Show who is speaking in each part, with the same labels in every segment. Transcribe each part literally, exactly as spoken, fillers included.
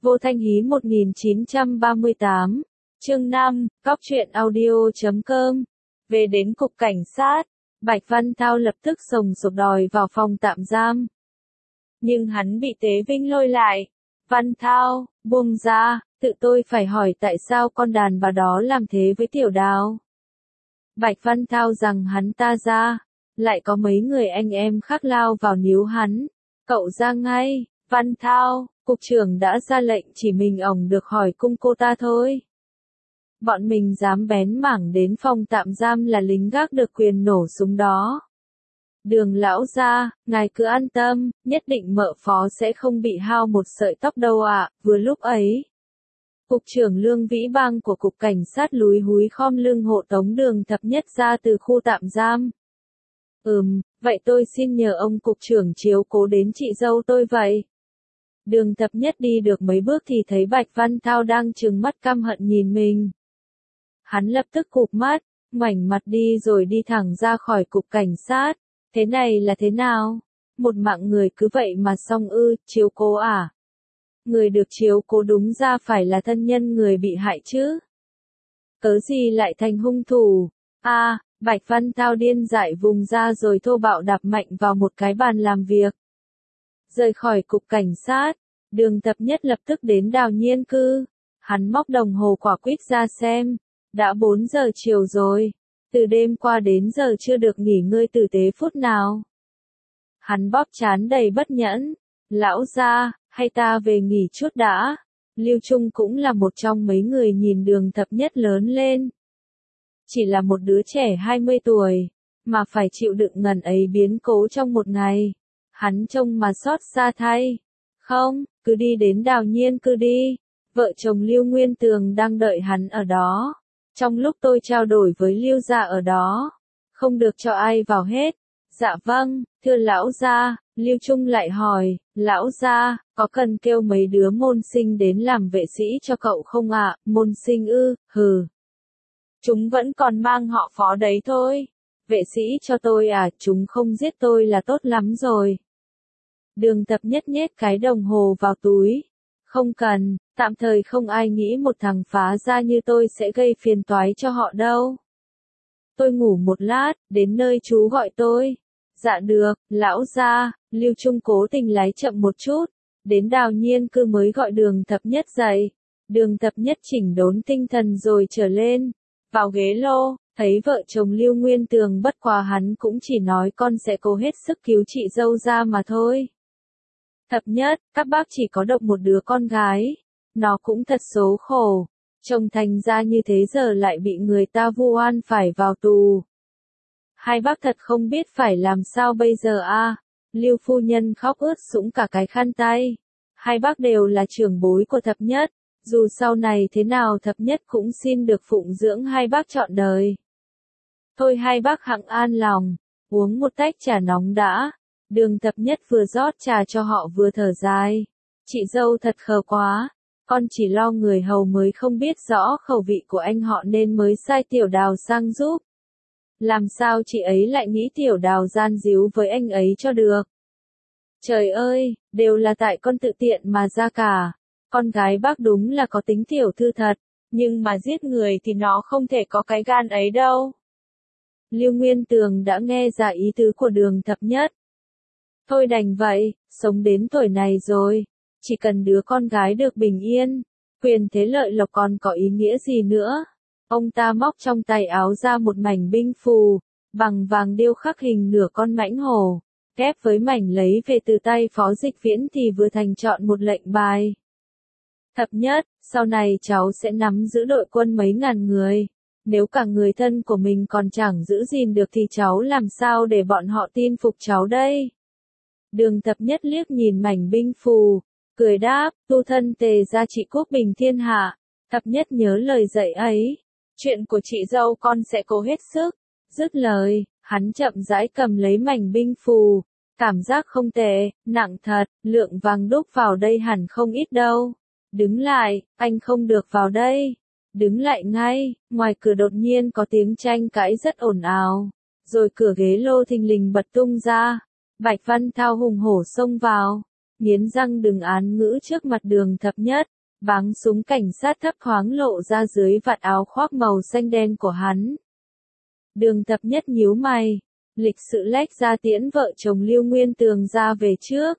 Speaker 1: Vô Thanh Hí một nghìn chín trăm ba mươi tám, chương năm, cóc truyện audio.com. Về đến cục cảnh sát, Bạch Văn Thao lập tức sồng sục đòi vào phòng tạm giam. Nhưng hắn bị Tế Vinh lôi lại. Văn Thao, buông ra, tự tôi phải hỏi tại sao con đàn bà đó làm thế với Tiểu Đào. Bạch Văn Thao rằng hắn ta ra, lại có mấy người anh em khác lao vào níu hắn. Cậu ra ngay, Văn Thao, cục trưởng đã ra lệnh chỉ mình ổng được hỏi cung cô ta thôi. Bọn mình dám bén mảng đến phòng tạm giam là lính gác được quyền nổ súng đó. Đường lão gia, ngài cứ an tâm, nhất định mợ phó sẽ không bị hao một sợi tóc đâu ạ. Vừa lúc ấy, Cục trưởng Lương Vĩ Bang của Cục Cảnh sát lúi húi khom lưng hộ tống Đường Thập Nhất ra từ khu tạm giam. Ừm, vậy tôi xin nhờ ông Cục trưởng chiếu cố đến chị dâu tôi vậy. Đường Thập Nhất đi được mấy bước thì thấy Bạch Văn Thao đang trừng mắt căm hận nhìn mình. Hắn lập tức cụp mắt, ngoảnh mặt đi rồi đi thẳng ra khỏi Cục Cảnh sát. Thế này là thế nào? Một mạng người cứ vậy mà xong ư, chiếu cố à? Người được chiếu cố đúng ra phải là thân nhân người bị hại chứ. Cớ gì lại thành hung thủ? A, à, Bạch Văn Thao điên dại vùng ra rồi thô bạo đạp mạnh vào một cái bàn làm việc. Rời khỏi Cục Cảnh sát, Đường Thập Nhất lập tức đến Đào Nhiên cư. Hắn móc đồng hồ quả quýt ra xem. Đã bốn giờ chiều rồi. Từ đêm qua đến giờ chưa được nghỉ ngơi tử tế phút nào. Hắn bóp trán đầy bất nhẫn. Lão gia, hay ta về nghỉ chút đã. Lưu Trung cũng là một trong mấy người nhìn Đường Thập Nhất lớn lên. Chỉ là một đứa trẻ hai mươi tuổi, mà phải chịu đựng ngần ấy biến cố trong một ngày. Hắn trông mà xót xa thay. Không, cứ đi đến Đào Nhiên cứ đi. Vợ chồng Lưu Nguyên Tường đang đợi hắn ở đó. Trong lúc tôi trao đổi với Lưu gia ở đó, không được cho ai vào hết. Dạ vâng, thưa lão gia. Lưu Trung lại hỏi, lão gia, có cần kêu mấy đứa môn sinh đến làm vệ sĩ cho cậu không ạ? À? Môn sinh ư, hừ. Chúng vẫn còn mang họ Phó đấy thôi. Vệ sĩ cho tôi à, chúng không giết tôi là tốt lắm rồi. Đường Thập Nhất nhét cái đồng hồ vào túi. Không cần, tạm thời không ai nghĩ một thằng phá gia như tôi sẽ gây phiền toái cho họ đâu. Tôi ngủ một lát, đến nơi chú gọi tôi. Dạ được, lão gia. Lưu Trung cố tình lái chậm một chút. Đến Đào Nhiên cư mới gọi Đường Thập Nhất dậy. Đường Thập Nhất chỉnh đốn tinh thần rồi trở lên. Vào ghế lô, thấy vợ chồng Lưu Nguyên Tường bất quá hắn cũng chỉ nói con sẽ cố hết sức cứu chị dâu ra mà thôi. Thập Nhất, các bác chỉ có độc một đứa con gái. Nó cũng thật số khổ. Chồng thành ra như thế giờ lại bị người ta vu oan phải vào tù. Hai bác thật không biết phải làm sao bây giờ a. À? Lưu phu nhân khóc ướt sũng cả cái khăn tay. Hai bác đều là trưởng bối của Thập Nhất. Dù sau này thế nào Thập Nhất cũng xin được phụng dưỡng hai bác trọn đời. Thôi hai bác hẵng an lòng. Uống một tách trà nóng đã. Đường Thập Nhất vừa rót trà cho họ vừa thở dài. Chị dâu thật khờ quá. Con chỉ lo người hầu mới không biết rõ khẩu vị của anh họ nên mới sai Tiểu Đào sang giúp. Làm sao chị ấy lại nghĩ Tiểu Đào gian díu với anh ấy cho được? Trời ơi, đều là tại con tự tiện mà ra cả. Con gái bác đúng là có tính tiểu thư thật, nhưng mà giết người thì nó không thể có cái gan ấy đâu. Lưu Nguyên Tường đã nghe ra ý tứ của Đường Thập Nhất. Thôi đành vậy, sống đến tuổi này rồi, chỉ cần đứa con gái được bình yên, quyền thế lợi lộc còn có ý nghĩa gì nữa. Ông ta móc trong tay áo ra một mảnh binh phù, bằng vàng điêu khắc hình nửa con mãnh hổ, ghép với mảnh lấy về từ tay Phó Dịch Viễn thì vừa thành chọn một lệnh bài. Thập Nhất, sau này cháu sẽ nắm giữ đội quân mấy ngàn người. Nếu cả người thân của mình còn chẳng giữ gìn được thì cháu làm sao để bọn họ tin phục cháu đây? Đường Thập Nhất liếc nhìn mảnh binh phù, cười đáp, tu thân tề gia trị quốc bình thiên hạ. Thập Nhất nhớ lời dạy ấy. Chuyện của chị dâu con sẽ cố hết sức. Dứt lời, hắn chậm rãi cầm lấy mảnh binh phù. Cảm giác không tệ, nặng thật, lượng vàng đúc vào đây hẳn không ít đâu. Đứng lại, anh không được vào đây. Đứng lại ngay, ngoài cửa đột nhiên có tiếng tranh cãi rất ồn ào. Rồi cửa ghế lô thình lình bật tung ra. Bạch Văn Thao hùng hổ xông vào. nghiến răng đừng án ngữ trước mặt Đường Thập Nhất, báng súng cảnh sát thấp thoáng lộ ra dưới vạt áo khoác màu xanh đen của hắn. Đường Thập Nhất nhíu mày, lịch sự lách ra tiễn vợ chồng Lưu Nguyên Tường ra về trước.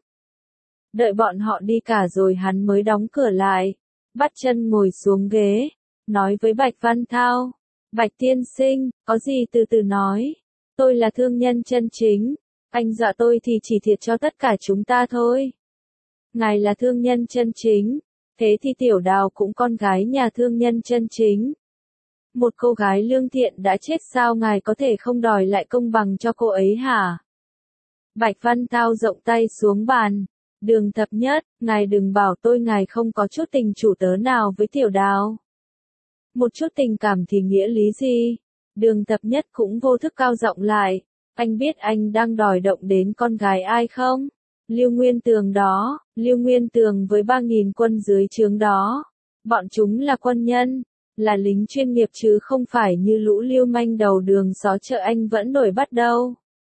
Speaker 1: Đợi bọn họ đi cả rồi hắn mới đóng cửa lại, bắt chân ngồi xuống ghế, nói với Bạch Văn Thao, Bạch tiên sinh, có gì từ từ nói, tôi là thương nhân chân chính, anh dọa tôi thì chỉ thiệt cho tất cả chúng ta thôi. Ngài là thương nhân chân chính, thế thì Tiểu Đào cũng con gái nhà thương nhân chân chính. Một cô gái lương thiện đã chết sao ngài có thể không đòi lại công bằng cho cô ấy hả? Bạch Văn Thao rộng tay xuống bàn. Đường Thập Nhất, ngài đừng bảo tôi ngài không có chút tình chủ tớ nào với Tiểu Đào. Một chút tình cảm thì nghĩa lý gì? Đường Thập Nhất cũng vô thức cao giọng lại. Anh biết anh đang đòi động đến con gái ai không? Lưu Nguyên Tường đó, Lưu Nguyên Tường với ba nghìn quân dưới trướng đó. Bọn chúng là quân nhân, là lính chuyên nghiệp chứ không phải như lũ lưu manh đầu đường xó chợ anh vẫn nổi bắt đâu.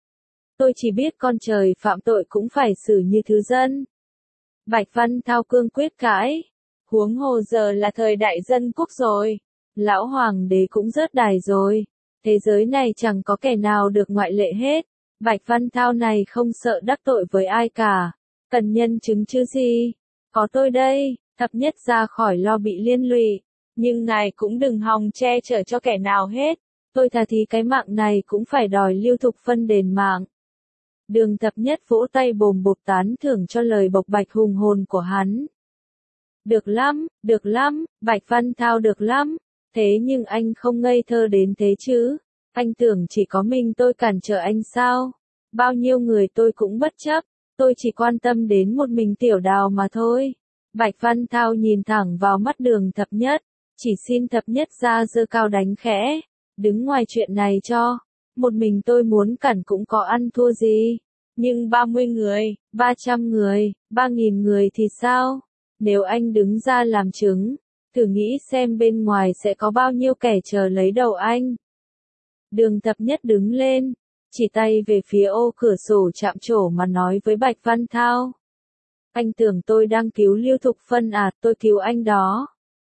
Speaker 1: Tôi chỉ biết con trời phạm tội cũng phải xử như thứ dân. Bạch Văn Thao cương quyết cãi. Huống hồ giờ là thời đại dân quốc rồi. Lão hoàng đế cũng rớt đài rồi. Thế giới này chẳng có kẻ nào được ngoại lệ hết. Bạch Văn Thao này không sợ đắc tội với ai cả. Cần nhân chứng chứ gì. Có tôi đây, Thập Nhất ra khỏi lo bị liên lụy. Nhưng ngài cũng đừng hòng che chở cho kẻ nào hết. Tôi thà thì cái mạng này cũng phải đòi Lưu Thục Phân đền mạng. Đường Thập Nhất vỗ tay bồm bộp tán thưởng cho lời bộc bạch hùng hồn của hắn. Được lắm, được lắm, Bạch Văn Thao được lắm. Thế nhưng anh không ngây thơ đến thế chứ. Anh tưởng chỉ có mình tôi cản trở anh sao? Bao nhiêu người tôi cũng bất chấp. Tôi chỉ quan tâm đến một mình Tiểu Đào mà thôi. Bạch Văn Thao nhìn thẳng vào mắt Đường Thập Nhất. Chỉ xin Thập Nhất ra giơ cao đánh khẽ. Đứng ngoài chuyện này cho. Một mình tôi muốn cản cũng có ăn thua gì. Nhưng ba mươi người, ba trăm người, ba nghìn người thì sao? Nếu anh đứng ra làm chứng, thử nghĩ xem bên ngoài sẽ có bao nhiêu kẻ chờ lấy đầu anh. Đường Thập Nhất đứng lên, chỉ tay về phía ô cửa sổ chạm trổ mà nói với Bạch Văn Thao. Anh tưởng tôi đang cứu Lưu Thục Phân à, tôi cứu anh đó.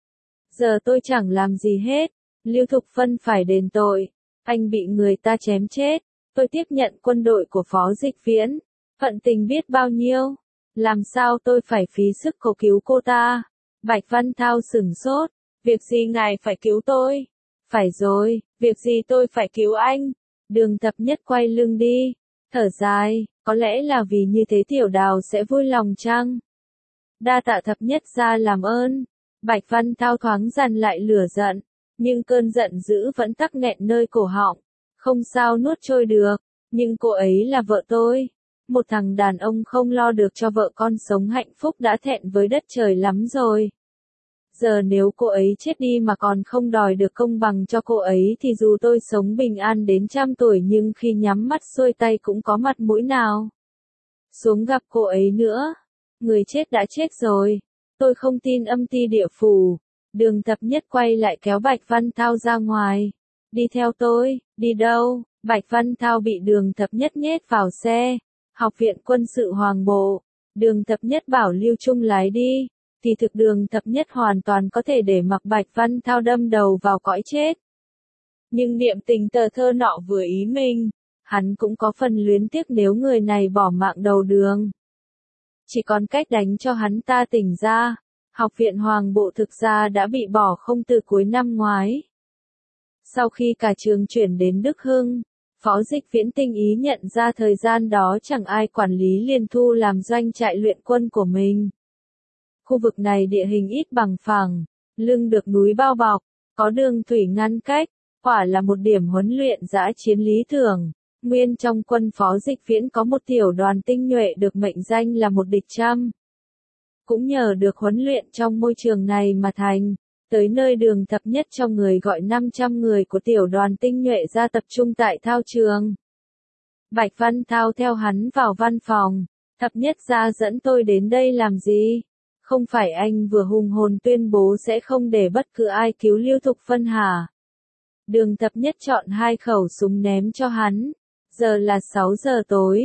Speaker 1: Giờ tôi chẳng làm gì hết, Lưu Thục Phân phải đền tội, anh bị người ta chém chết, tôi tiếp nhận quân đội của Phó Dịch Viễn, hận tình biết bao nhiêu, làm sao tôi phải phí sức cầu cứu cô ta. Bạch Văn Thao sửng sốt, việc gì ngài phải cứu tôi? Phải rồi, việc gì tôi phải cứu anh? Đường Thập Nhất quay lưng đi, thở dài, có lẽ là vì như thế Tiểu Đào sẽ vui lòng chăng? Đa tạ Thập Nhất ra làm ơn. Bạch Văn Thao thoáng dằn lại lửa giận, nhưng cơn giận dữ vẫn tắc nghẹn nơi cổ họng, không sao nuốt trôi được, nhưng cô ấy là vợ tôi. Một thằng đàn ông không lo được cho vợ con sống hạnh phúc đã thẹn với đất trời lắm rồi. Giờ nếu cô ấy chết đi mà còn không đòi được công bằng cho cô ấy thì dù tôi sống bình an đến trăm tuổi nhưng khi nhắm mắt xuôi tay cũng có mặt mũi nào xuống gặp cô ấy nữa. Người chết đã chết rồi. Tôi không tin âm ti địa phủ. Đường Thập Nhất quay lại kéo Bạch Văn Thao ra ngoài. Đi theo tôi. Đi đâu? Bạch Văn Thao bị Đường Thập Nhất nhét vào xe. Học viện quân sự Hoàng Bộ. Đường Thập Nhất bảo Lưu Trung lái đi. Thì thực Đường Thập Nhất hoàn toàn có thể để mặc Bạch Văn Thao đâm đầu vào cõi chết. Nhưng niệm tình tờ thơ nọ vừa ý mình. Hắn cũng có phần luyến tiếc nếu người này bỏ mạng đầu đường. Chỉ còn cách đánh cho hắn ta tỉnh ra. Học viện Hoàng Bộ thực ra đã bị bỏ không từ cuối năm ngoái. Sau khi cả trường chuyển đến Đức Hưng, Phó Dịch Viễn tinh ý nhận ra thời gian đó chẳng ai quản lý liền thu làm doanh trại luyện quân của mình. Khu vực này địa hình ít bằng phẳng, lưng được núi bao bọc, có đường thủy ngăn cách, quả là một điểm huấn luyện dã chiến lý tưởng. Nguyên trong quân Phó Dịch Viễn có một tiểu đoàn tinh nhuệ được mệnh danh là một địch trăm. Cũng nhờ được huấn luyện trong môi trường này mà thành, tới nơi Đường Thập Nhất cho người gọi năm trăm người của tiểu đoàn tinh nhuệ ra tập trung tại thao trường. Bạch Văn Thao theo hắn vào văn phòng. Thập Nhất ra dẫn tôi đến đây làm gì? Không phải anh vừa hùng hồn tuyên bố sẽ không để bất cứ ai cứu Lưu Thục Phân hả? Đường Thập Nhất chọn hai khẩu súng ném cho hắn. Giờ là sáu giờ tối.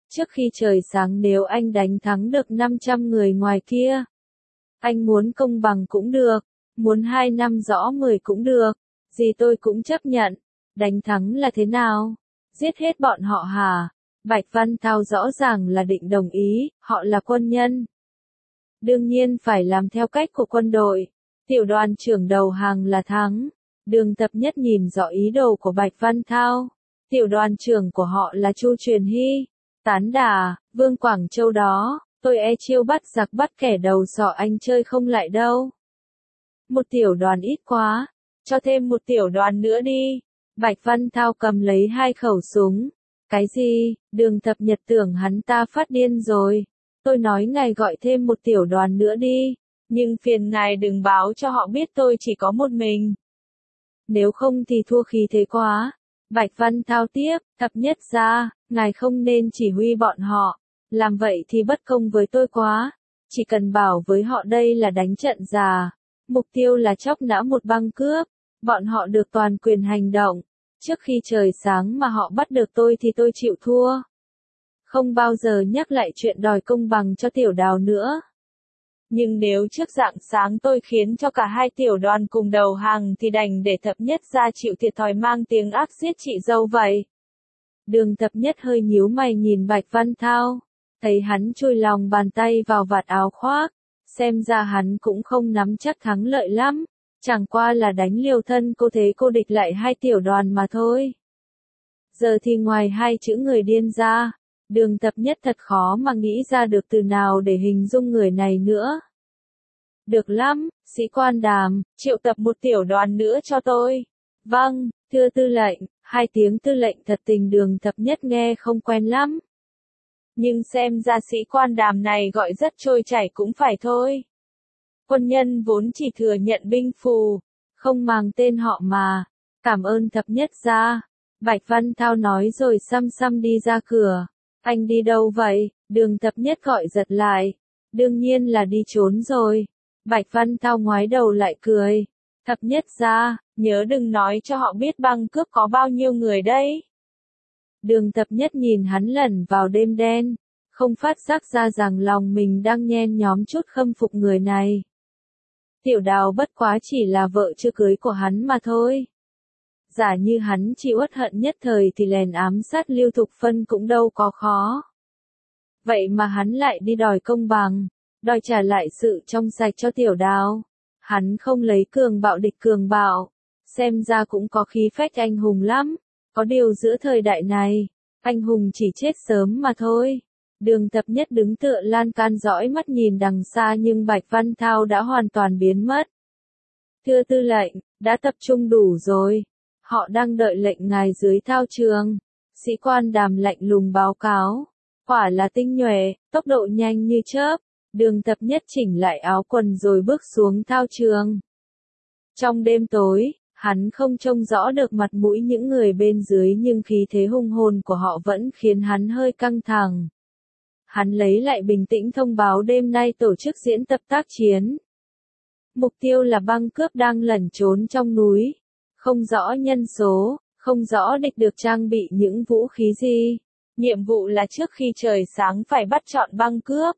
Speaker 1: trước khi trời sáng nếu anh đánh thắng được năm trăm người ngoài kia. Anh muốn công bằng cũng được, muốn hai năm rõ mười cũng được, gì tôi cũng chấp nhận. Đánh thắng là thế nào? Giết hết bọn họ hả? Bạch Văn Thao rõ ràng là định đồng ý, họ là quân nhân. Đương nhiên phải làm theo cách của quân đội. Tiểu đoàn trưởng đầu hàng là thắng. Đường Tập Nhất nhìn rõ ý đồ của Bạch Văn Thao. Tiểu đoàn trưởng của họ là Chu Truyền Hy, Tán Đà, Vương Quảng Châu đó. Tôi e chiêu bắt giặc bắt kẻ đầu sọ anh chơi không lại đâu. Một tiểu đoàn ít quá, cho thêm một tiểu đoàn nữa đi. Bạch Văn Thao cầm lấy hai khẩu súng. Cái gì? Đường Thập Nhật tưởng hắn ta phát điên rồi. Tôi nói ngài gọi thêm một tiểu đoàn nữa đi. Nhưng phiền ngài đừng báo cho họ biết tôi chỉ có một mình. Nếu không thì thua khí thế quá. Bạch Văn Thao tiếp, Thập Nhất ra, ngài không nên chỉ huy bọn họ. Làm vậy thì bất công với tôi quá. Chỉ cần bảo với họ đây là đánh trận già. Mục tiêu là chóc nã một băng cướp. Bọn họ được toàn quyền hành động. Trước khi trời sáng mà họ bắt được tôi thì tôi chịu thua. Không bao giờ nhắc lại chuyện đòi công bằng cho Tiểu Đào nữa. Nhưng nếu trước rạng sáng tôi khiến cho cả hai tiểu đoàn cùng đầu hàng thì đành để Thập Nhất ra chịu thiệt thòi mang tiếng ác giết chị dâu vậy. Đường Thập Nhất hơi nhíu mày nhìn Bạch Văn Thao. Thấy hắn chui lòng bàn tay vào vạt áo khoác. Xem ra hắn cũng không nắm chắc thắng lợi lắm. Chẳng qua là đánh liều thân cô thế cô địch lại hai tiểu đoàn mà thôi. Giờ thì ngoài hai chữ người điên ra, Đường Tập Nhất thật khó mà nghĩ ra được từ nào để hình dung người này nữa. Được lắm, sĩ quan Đàm, triệu tập một tiểu đoàn nữa cho tôi. Vâng, thưa tư lệnh. Hai tiếng tư lệnh thật tình Đường Tập Nhất nghe không quen lắm. Nhưng xem ra sĩ quan Đàm này gọi rất trôi chảy cũng phải thôi. Quân nhân vốn chỉ thừa nhận binh phù, không mang tên họ mà. Cảm ơn Thập Nhất ra. Bạch Văn Thao nói rồi xăm xăm đi ra cửa. Anh đi đâu vậy? Đường Thập Nhất gọi giật lại. Đương nhiên là đi trốn rồi. Bạch Văn Thao ngoái đầu lại cười. Thập Nhất ra, nhớ đừng nói cho họ biết băng cướp có bao nhiêu người đấy. Đường Thập Nhất nhìn hắn lẩn vào đêm đen. Không phát giác ra rằng lòng mình đang nhen nhóm chút khâm phục người này. Tiểu Đào bất quá chỉ là vợ chưa cưới của hắn mà thôi. Giả như hắn chỉ uất hận nhất thời thì lèn ám sát Lưu Thục Phân cũng đâu có khó. Vậy mà hắn lại đi đòi công bằng, đòi trả lại sự trong sạch cho Tiểu Đào. Hắn không lấy cường bạo địch cường bạo, xem ra cũng có khí phách anh hùng lắm. Có điều giữa thời đại này, anh hùng chỉ chết sớm mà thôi. Đường Tập Nhất đứng tựa lan can dõi mắt nhìn đằng xa nhưng Bạch Văn Thao đã hoàn toàn biến mất. Thưa tư lệnh, đã tập trung đủ rồi. Họ đang đợi lệnh ngài dưới thao trường. Sĩ quan Đàm lạnh lùng báo cáo. Quả là tinh nhuệ, tốc độ nhanh như chớp. Đường Tập Nhất chỉnh lại áo quần rồi bước xuống thao trường. Trong đêm tối, hắn không trông rõ được mặt mũi những người bên dưới nhưng khí thế hung hồn của họ vẫn khiến hắn hơi căng thẳng. Hắn lấy lại bình tĩnh thông báo đêm nay tổ chức diễn tập tác chiến. Mục tiêu là băng cướp đang lẩn trốn trong núi. Không rõ nhân số, không rõ địch được trang bị những vũ khí gì. Nhiệm vụ là trước khi trời sáng phải bắt trọn băng cướp.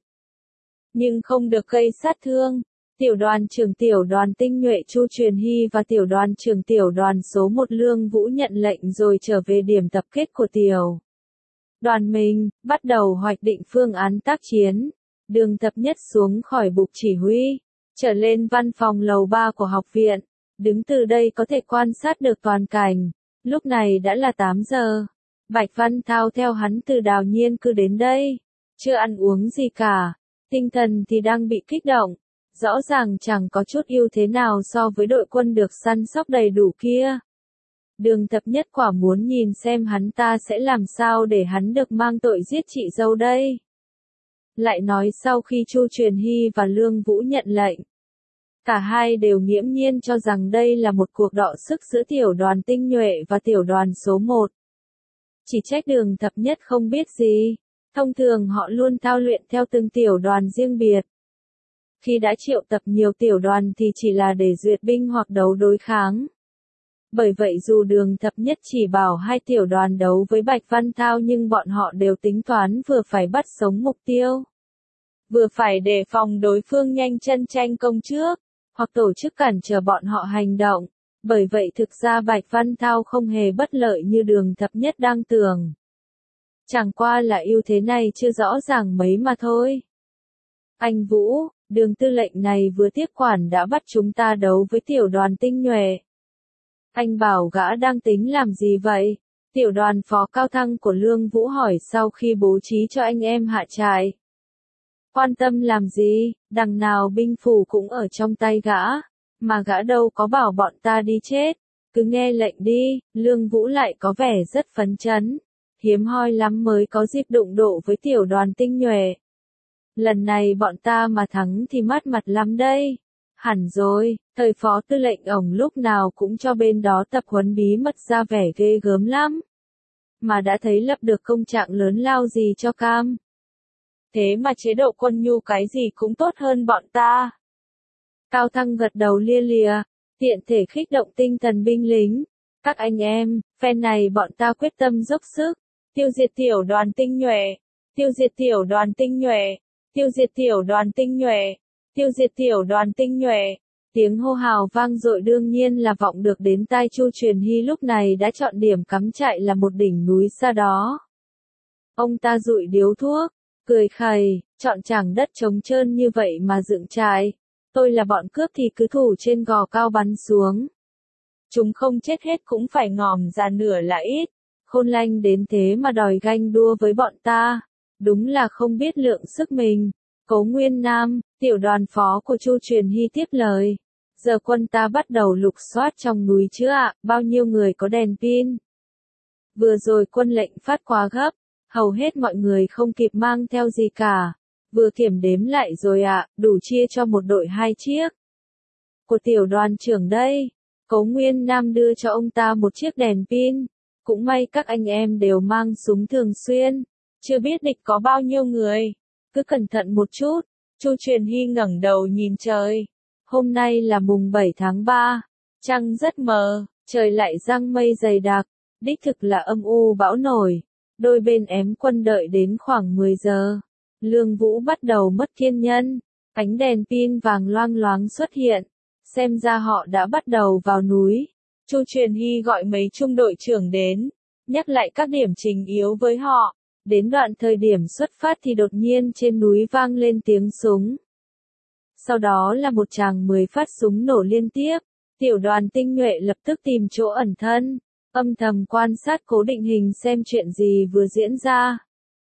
Speaker 1: Nhưng không được gây sát thương. Tiểu đoàn trưởng tiểu đoàn tinh nhuệ Chu Truyền Hy và tiểu đoàn trưởng tiểu đoàn số một Lương Vũ nhận lệnh rồi trở về điểm tập kết của tiểu đoàn mình, bắt đầu hoạch định phương án tác chiến. Đường Tập Nhất xuống khỏi bục chỉ huy, trở lên văn phòng lầu ba của học viện. Đứng từ đây có thể quan sát được toàn cảnh. Lúc này đã là tám giờ. Bạch Văn Thao theo hắn từ Đào Nhiên cư đến đây. Chưa ăn uống gì cả. Tinh thần thì đang bị kích động. Rõ ràng chẳng có chút ưu thế nào so với đội quân được săn sóc đầy đủ kia. Đường Tập Nhất quả muốn nhìn xem hắn ta sẽ làm sao để hắn được mang tội giết chị dâu đây. Lại nói sau khi Chu Truyền Hy và Lương Vũ nhận lệnh. Cả hai đều nghiễm nhiên cho rằng đây là một cuộc đọ sức giữa tiểu đoàn tinh nhuệ và tiểu đoàn số một. Chỉ trách Đường Thập Nhất không biết gì. Thông thường họ luôn thao luyện theo từng tiểu đoàn riêng biệt. Khi đã triệu tập nhiều tiểu đoàn thì chỉ là để duyệt binh hoặc đấu đối kháng. Bởi vậy dù Đường Thập Nhất chỉ bảo hai tiểu đoàn đấu với Bạch Văn Thao nhưng bọn họ đều tính toán vừa phải bắt sống mục tiêu, vừa phải đề phòng đối phương nhanh chân tranh công trước, hoặc tổ chức cản trở bọn họ hành động. Bởi vậy thực ra Bạch Văn Thao không hề bất lợi như Đường Thập Nhất đang tưởng. Chẳng qua là ưu thế này chưa rõ ràng mấy mà thôi. Anh Vũ, Đường tư lệnh này vừa tiếp quản đã bắt chúng ta đấu với tiểu đoàn tinh nhuệ. Anh bảo gã đang tính làm gì vậy? Tiểu đoàn phó cao thăng của Lương Vũ hỏi sau khi bố trí cho anh em hạ trại. Quan tâm làm gì, đằng nào binh phủ cũng ở trong tay gã, mà gã đâu có bảo bọn ta đi chết, cứ nghe lệnh đi. Lương Vũ lại có vẻ rất phấn chấn, hiếm hoi lắm mới có dịp đụng độ với tiểu đoàn tinh nhuệ. Lần này bọn ta mà thắng thì mất mặt lắm đây. Hẳn rồi, thời phó tư lệnh ổng lúc nào cũng cho bên đó tập huấn bí mật ra vẻ ghê gớm lắm. Mà đã thấy lập được công trạng lớn lao gì cho cam. Thế mà chế độ quân nhu cái gì cũng tốt hơn bọn ta. Cao Thăng gật đầu lia lịa, tiện thể khích động tinh thần binh lính. Các anh em, phen này bọn ta quyết tâm dốc sức, tiêu diệt tiểu đoàn tinh nhuệ, tiêu diệt tiểu đoàn tinh nhuệ, tiêu diệt tiểu đoàn tinh nhuệ, tiêu diệt tiểu đoàn tinh nhuệ. Tiếng hô hào vang dội đương nhiên là vọng được đến tai Chu Truyền Hy lúc này đã chọn điểm cắm trại là một đỉnh núi xa đó. Ông ta dụi điếu thuốc, cười khẩy, chọn chảng đất trống trơn như vậy mà dựng trại. Tôi là bọn cướp thì cứ thủ trên gò cao bắn xuống. Chúng không chết hết cũng phải ngòm ra nửa là ít. Khôn lanh đến thế mà đòi ganh đua với bọn ta. Đúng là không biết lượng sức mình. Cố Nguyên Nam, tiểu đoàn phó của Chu Truyền Hy tiếp lời. Giờ quân ta bắt đầu lục soát trong núi chứ ạ, bao nhiêu người có đèn pin. Vừa rồi quân lệnh phát quá gấp, hầu hết mọi người không kịp mang theo gì cả. Vừa kiểm đếm lại rồi ạ, đủ chia cho một đội hai chiếc. Của tiểu đoàn trưởng đây. Cố Nguyên Nam đưa cho ông ta một chiếc đèn pin. Cũng may các anh em đều mang súng thường xuyên. Chưa biết địch có bao nhiêu người. Cứ cẩn thận một chút. Chu Truyền Hy ngẩng đầu nhìn trời. Hôm nay là mùng bảy tháng ba. Trăng rất mờ, trời lại giăng mây dày đặc. Đích thực là âm u bão nổi. Đôi bên ém quân đợi đến khoảng mười giờ. Lương Vũ bắt đầu mất kiên nhẫn. Ánh đèn pin vàng loang loáng xuất hiện. Xem ra họ đã bắt đầu vào núi. Chu Truyền Hy gọi mấy trung đội trưởng đến. Nhắc lại các điểm trình yếu với họ. Đến đoạn thời điểm xuất phát thì đột nhiên trên núi vang lên tiếng súng. Sau đó là một tràng mười phát súng nổ liên tiếp. Tiểu đoàn tinh nhuệ lập tức tìm chỗ ẩn thân. Âm thầm quan sát cố định hình xem chuyện gì vừa diễn ra.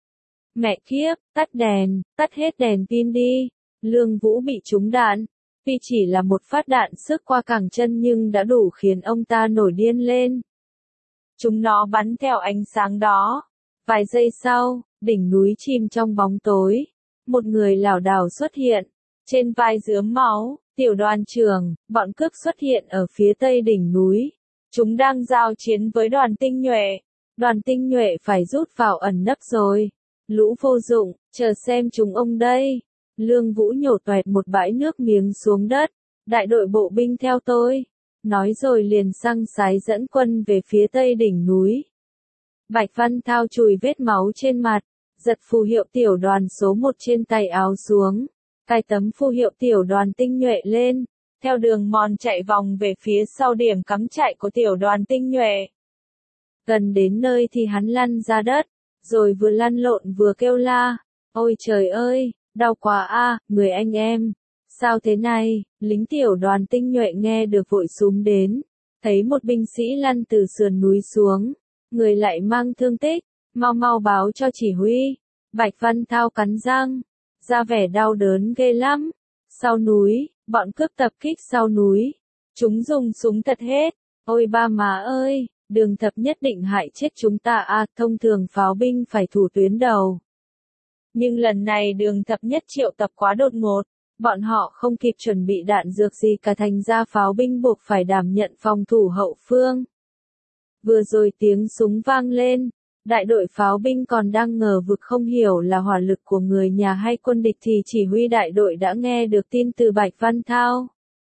Speaker 1: Mẹ kiếp, tắt đèn, tắt hết đèn pin đi. Lương Vũ bị trúng đạn. Vì chỉ là một phát đạn sức qua cẳng chân nhưng đã đủ khiến ông ta nổi điên lên. Chúng nó bắn theo ánh sáng đó. Vài giây sau, đỉnh núi chìm trong bóng tối. Một người lảo đảo xuất hiện. Trên vai rướm máu, tiểu đoàn trưởng, bọn cướp xuất hiện ở phía tây đỉnh núi. Chúng đang giao chiến với đoàn tinh nhuệ. Đoàn tinh nhuệ phải rút vào ẩn nấp rồi. Lũ vô dụng, chờ xem chúng ông đây. Lương Vũ nhổ toẹt một bãi nước miếng xuống đất. Đại đội bộ binh theo tôi. Nói rồi liền xăng sái dẫn quân về phía tây đỉnh núi. Bạch Văn Thao chùi vết máu trên mặt. Giật phù hiệu tiểu đoàn số một trên tay áo xuống. Cài tấm phù hiệu tiểu đoàn tinh nhuệ lên. Theo đường mòn chạy vòng về phía sau điểm cắm trại của tiểu đoàn tinh nhuệ. Gần đến nơi thì hắn lăn ra đất. Rồi vừa lăn lộn vừa kêu la. Ôi trời ơi, đau quá a, người anh em. Sao thế này? Lính tiểu đoàn tinh nhuệ nghe được vội xúm đến. Thấy một binh sĩ lăn từ sườn núi xuống. Người lại mang thương tích. Mau mau báo cho chỉ huy. Bạch Văn Thao cắn răng. Ra vẻ đau đớn ghê lắm. Sau núi, bọn cướp tập kích sau núi. Chúng dùng súng thật hết. Ôi ba má ơi, Đường Thập Nhất định hại chết chúng ta à, thông thường pháo binh phải thủ tuyến đầu. Nhưng lần này Đường Thập Nhất triệu tập quá đột ngột. Bọn họ không kịp chuẩn bị đạn dược gì cả thành ra pháo binh buộc phải đảm nhận phòng thủ hậu phương. Vừa rồi tiếng súng vang lên. Đại đội pháo binh còn đang ngờ vực không hiểu là hỏa lực của người nhà hay quân địch thì chỉ huy đại đội đã nghe được tin từ Bạch Văn Thao.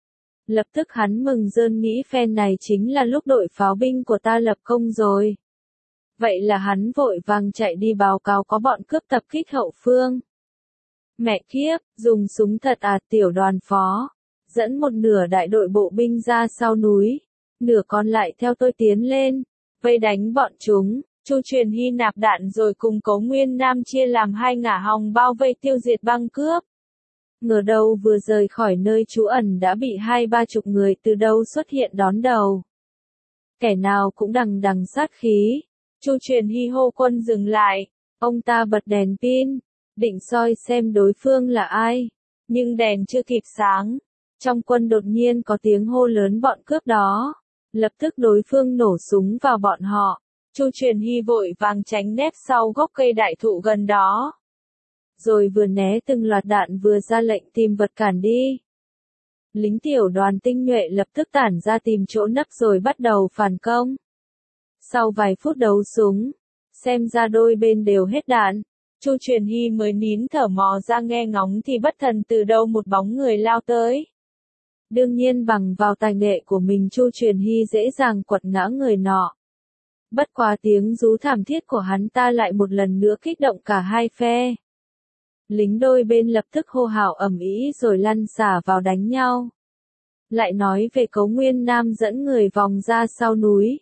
Speaker 1: Lập tức hắn mừng rơn nghĩ phen này chính là lúc đội pháo binh của ta lập công rồi. Vậy là hắn vội vàng chạy đi báo cáo có bọn cướp tập kích hậu phương. Mẹ kiếp, dùng súng thật à, tiểu đoàn phó. Dẫn một nửa đại đội bộ binh ra sau núi. Nửa còn lại theo tôi tiến lên. Vây đánh bọn chúng. Chu Truyền Hy nạp đạn rồi cùng Cố Nguyên Nam chia làm hai ngả hòng bao vây tiêu diệt băng cướp. Ngờ đâu vừa rời khỏi nơi trú ẩn đã bị hai ba chục người từ đâu xuất hiện đón đầu. Kẻ nào cũng đằng đằng sát khí. Chu Truyền Hy hô quân dừng lại. Ông ta bật đèn pin, định soi xem đối phương là ai. Nhưng đèn chưa kịp sáng. Trong quân đột nhiên có tiếng hô lớn bọn cướp đó. Lập tức đối phương nổ súng vào bọn họ. Chu Truyền Hy vội vàng tránh nép sau gốc cây đại thụ gần đó. Rồi vừa né từng loạt đạn vừa ra lệnh tìm vật cản đi. Lính tiểu đoàn tinh nhuệ lập tức tản ra tìm chỗ nấp rồi bắt đầu phản công. Sau vài phút đấu súng, xem ra đôi bên đều hết đạn. Chu Truyền Hy mới nín thở mò ra nghe ngóng thì bất thần từ đâu một bóng người lao tới. Đương nhiên bằng vào tài nghệ của mình Chu Truyền Hy dễ dàng quật ngã người nọ. Bất quá tiếng rú thảm thiết của hắn ta lại một lần nữa kích động cả hai phe. Lính đôi bên lập tức hô hào ầm ĩ rồi lăn xả vào đánh nhau. Lại nói về Cố Nguyên Nam dẫn người vòng ra sau núi.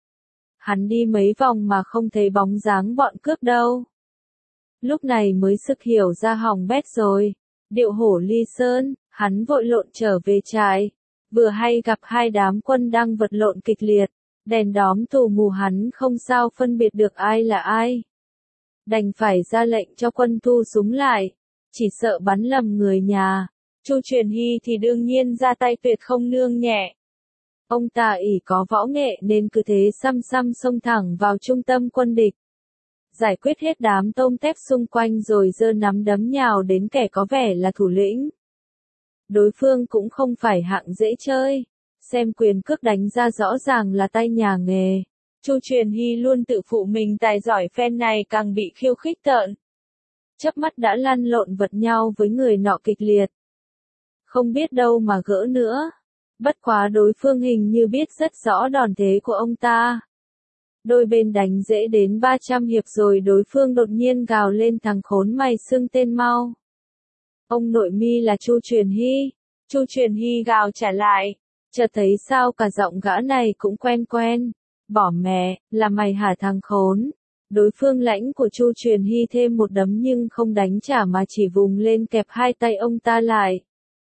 Speaker 1: Hắn đi mấy vòng mà không thấy bóng dáng bọn cướp đâu. Lúc này mới sực hiểu ra hỏng bét rồi. Điệu hổ ly sơn, hắn vội lộn trở về trại. Vừa hay gặp hai đám quân đang vật lộn kịch liệt. Đèn đóm tù mù hắn không sao phân biệt được ai là ai. Đành phải ra lệnh cho quân thu súng lại. Chỉ sợ bắn lầm người nhà. Chu Truyền Hy thì đương nhiên ra tay tuyệt không nương nhẹ. Ông ta ỷ có võ nghệ nên cứ thế xăm xăm xông thẳng vào trung tâm quân địch. Giải quyết hết đám tôm tép xung quanh rồi giơ nắm đấm nhào đến kẻ có vẻ là thủ lĩnh. Đối phương cũng không phải hạng dễ chơi. Xem quyền cước đánh ra rõ ràng là tay nhà nghề. Chu Truyền Hy luôn tự phụ mình tài giỏi phen này càng bị khiêu khích tợn. Chớp mắt đã lăn lộn vật nhau với người nọ kịch liệt. Không biết đâu mà gỡ nữa. Bất quá đối phương hình như biết rất rõ đòn thế của ông ta. Đôi bên đánh dễ đến ba trăm hiệp rồi đối phương đột nhiên gào lên thằng khốn mày xưng tên mau. Ông nội mi là Chu Truyền Hy. Chu Truyền Hy gào trả lại. Chợt thấy sao cả giọng gã này cũng quen quen. Bỏ mẹ, là mày hả thằng khốn. Đối phương lãnh của Chu Truyền Hy thêm một đấm nhưng không đánh trả mà chỉ vùng lên kẹp hai tay ông ta lại.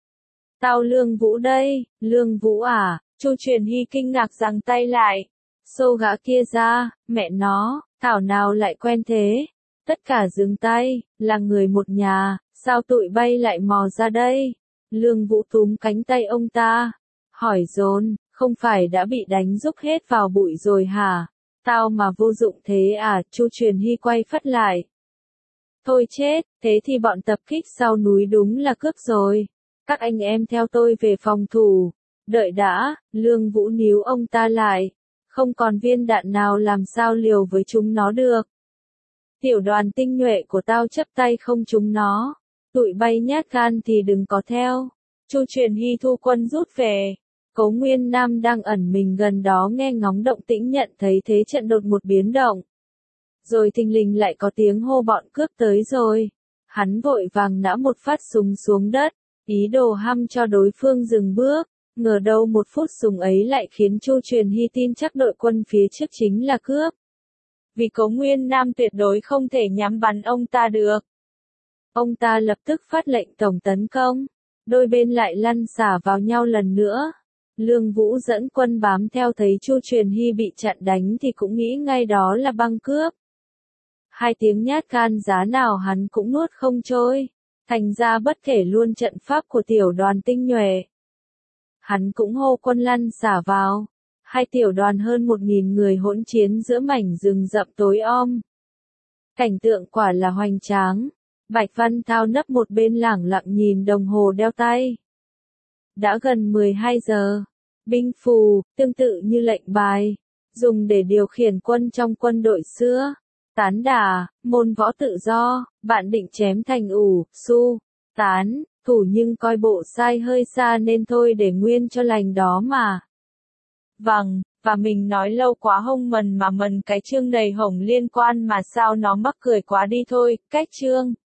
Speaker 1: Tao Lương Vũ đây, Lương Vũ à, Chu Truyền Hy kinh ngạc giằng tay lại. Xô gã kia ra, mẹ nó, thảo nào lại quen thế. Tất cả dừng tay, là người một nhà, sao tụi bay lại mò ra đây. Lương Vũ túm cánh tay ông ta. Hỏi dồn, không phải đã bị đánh rúc hết vào bụi rồi hả? Tao mà vô dụng thế à? Chu Truyền Hy quay phắt lại. Thôi chết, thế thì bọn tập kích sau núi đúng là cướp rồi. Các anh em theo tôi về phòng thủ. Đợi đã, Lương Vũ níu ông ta lại. Không còn viên đạn nào làm sao liều với chúng nó được. Tiểu đoàn tinh nhuệ của tao chấp tay không chúng nó. Tụi bay nhát gan thì đừng có theo. Chu Truyền Hy thu quân rút về. Cố Nguyên Nam đang ẩn mình gần đó nghe ngóng động tĩnh nhận thấy thế trận đột một biến động. Rồi thình lình lại có tiếng hô bọn cướp tới rồi. Hắn vội vàng nã một phát súng xuống đất, ý đồ hăm cho đối phương dừng bước. Ngờ đâu một phút súng ấy lại khiến Chu Truyền Hy tin chắc đội quân phía trước chính là cướp. Vì Cố Nguyên Nam tuyệt đối không thể nhắm bắn ông ta được. Ông ta lập tức phát lệnh tổng tấn công. Đôi bên lại lăn xả vào nhau lần nữa. Lương Vũ dẫn quân bám theo thấy Chu Truyền Hy bị chặn đánh thì cũng nghĩ ngay đó là băng cướp. Hai tiếng nhát gan giá nào hắn cũng nuốt không trôi. Thành ra bất kể luôn trận pháp của tiểu đoàn tinh nhuệ. Hắn cũng hô quân lăn xả vào. Hai tiểu đoàn hơn một nghìn người hỗn chiến giữa mảnh rừng rậm tối om. Cảnh tượng quả là hoành tráng. Bạch Văn Thao nấp một bên lẳng lặng nhìn đồng hồ đeo tay. Đã gần mười hai giờ. Binh phù, tương tự như lệnh bài, dùng để điều khiển quân trong quân đội xưa. Tán đả, môn võ tự do, bạn định chém thành ủ, su, tán, thủ nhưng coi bộ sai hơi xa nên thôi để nguyên cho lành đó mà. Vâng, và mình nói lâu quá hông mần mà mần cái chương này hổng liên quan mà sao nó mắc cười quá đi thôi, cách chương.